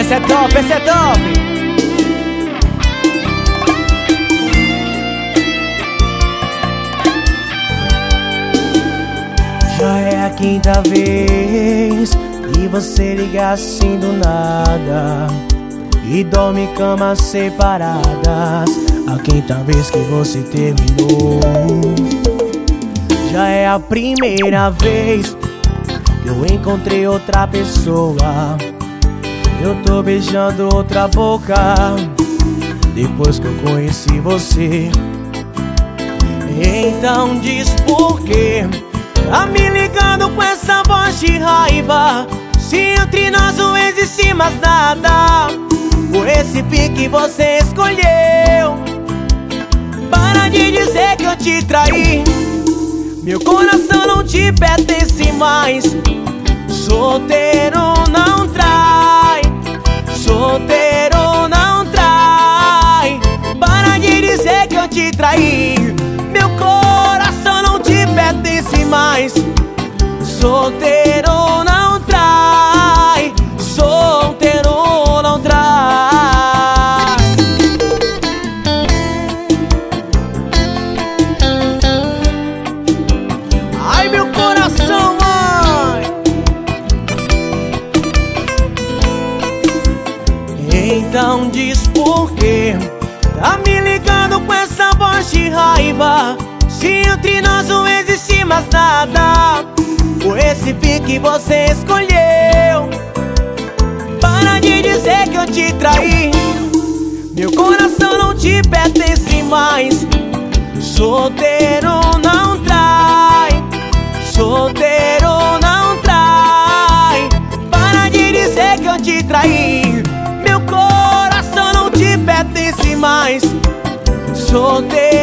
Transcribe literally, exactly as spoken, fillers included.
Esse é top, esse é top. Já é a quinta vez que você liga assim do nada e dorme em camas separadas. A quinta vez que você terminou. Já é a primeira vez que eu encontrei outra pessoa. Eu tô beijando outra boca depois que eu conheci você. Então diz por quê tá me ligando com essa voz de raiva, se entre nós não existe mais nada. Por esse fim que você escolheu, para de dizer que eu te traí. Meu coração não te pertence mais. Solteiro não trai, solteiro não trai. Para de dizer que eu te traí. Meu coração não te pertence mais. Solteiro não trai, solteiro não trai. Ai, meu coração, mãe. Então diz por quê tá me ligando com essa voz de raiva, se entre nós não existe mais nada. Por esse fim que você escolheu, para de dizer que eu te traí. Meu coração não te pertence mais. Solteiro não trai, solteiro não trai. Para de dizer que eu te traí. Meu coração não te pertence mais. Solteiro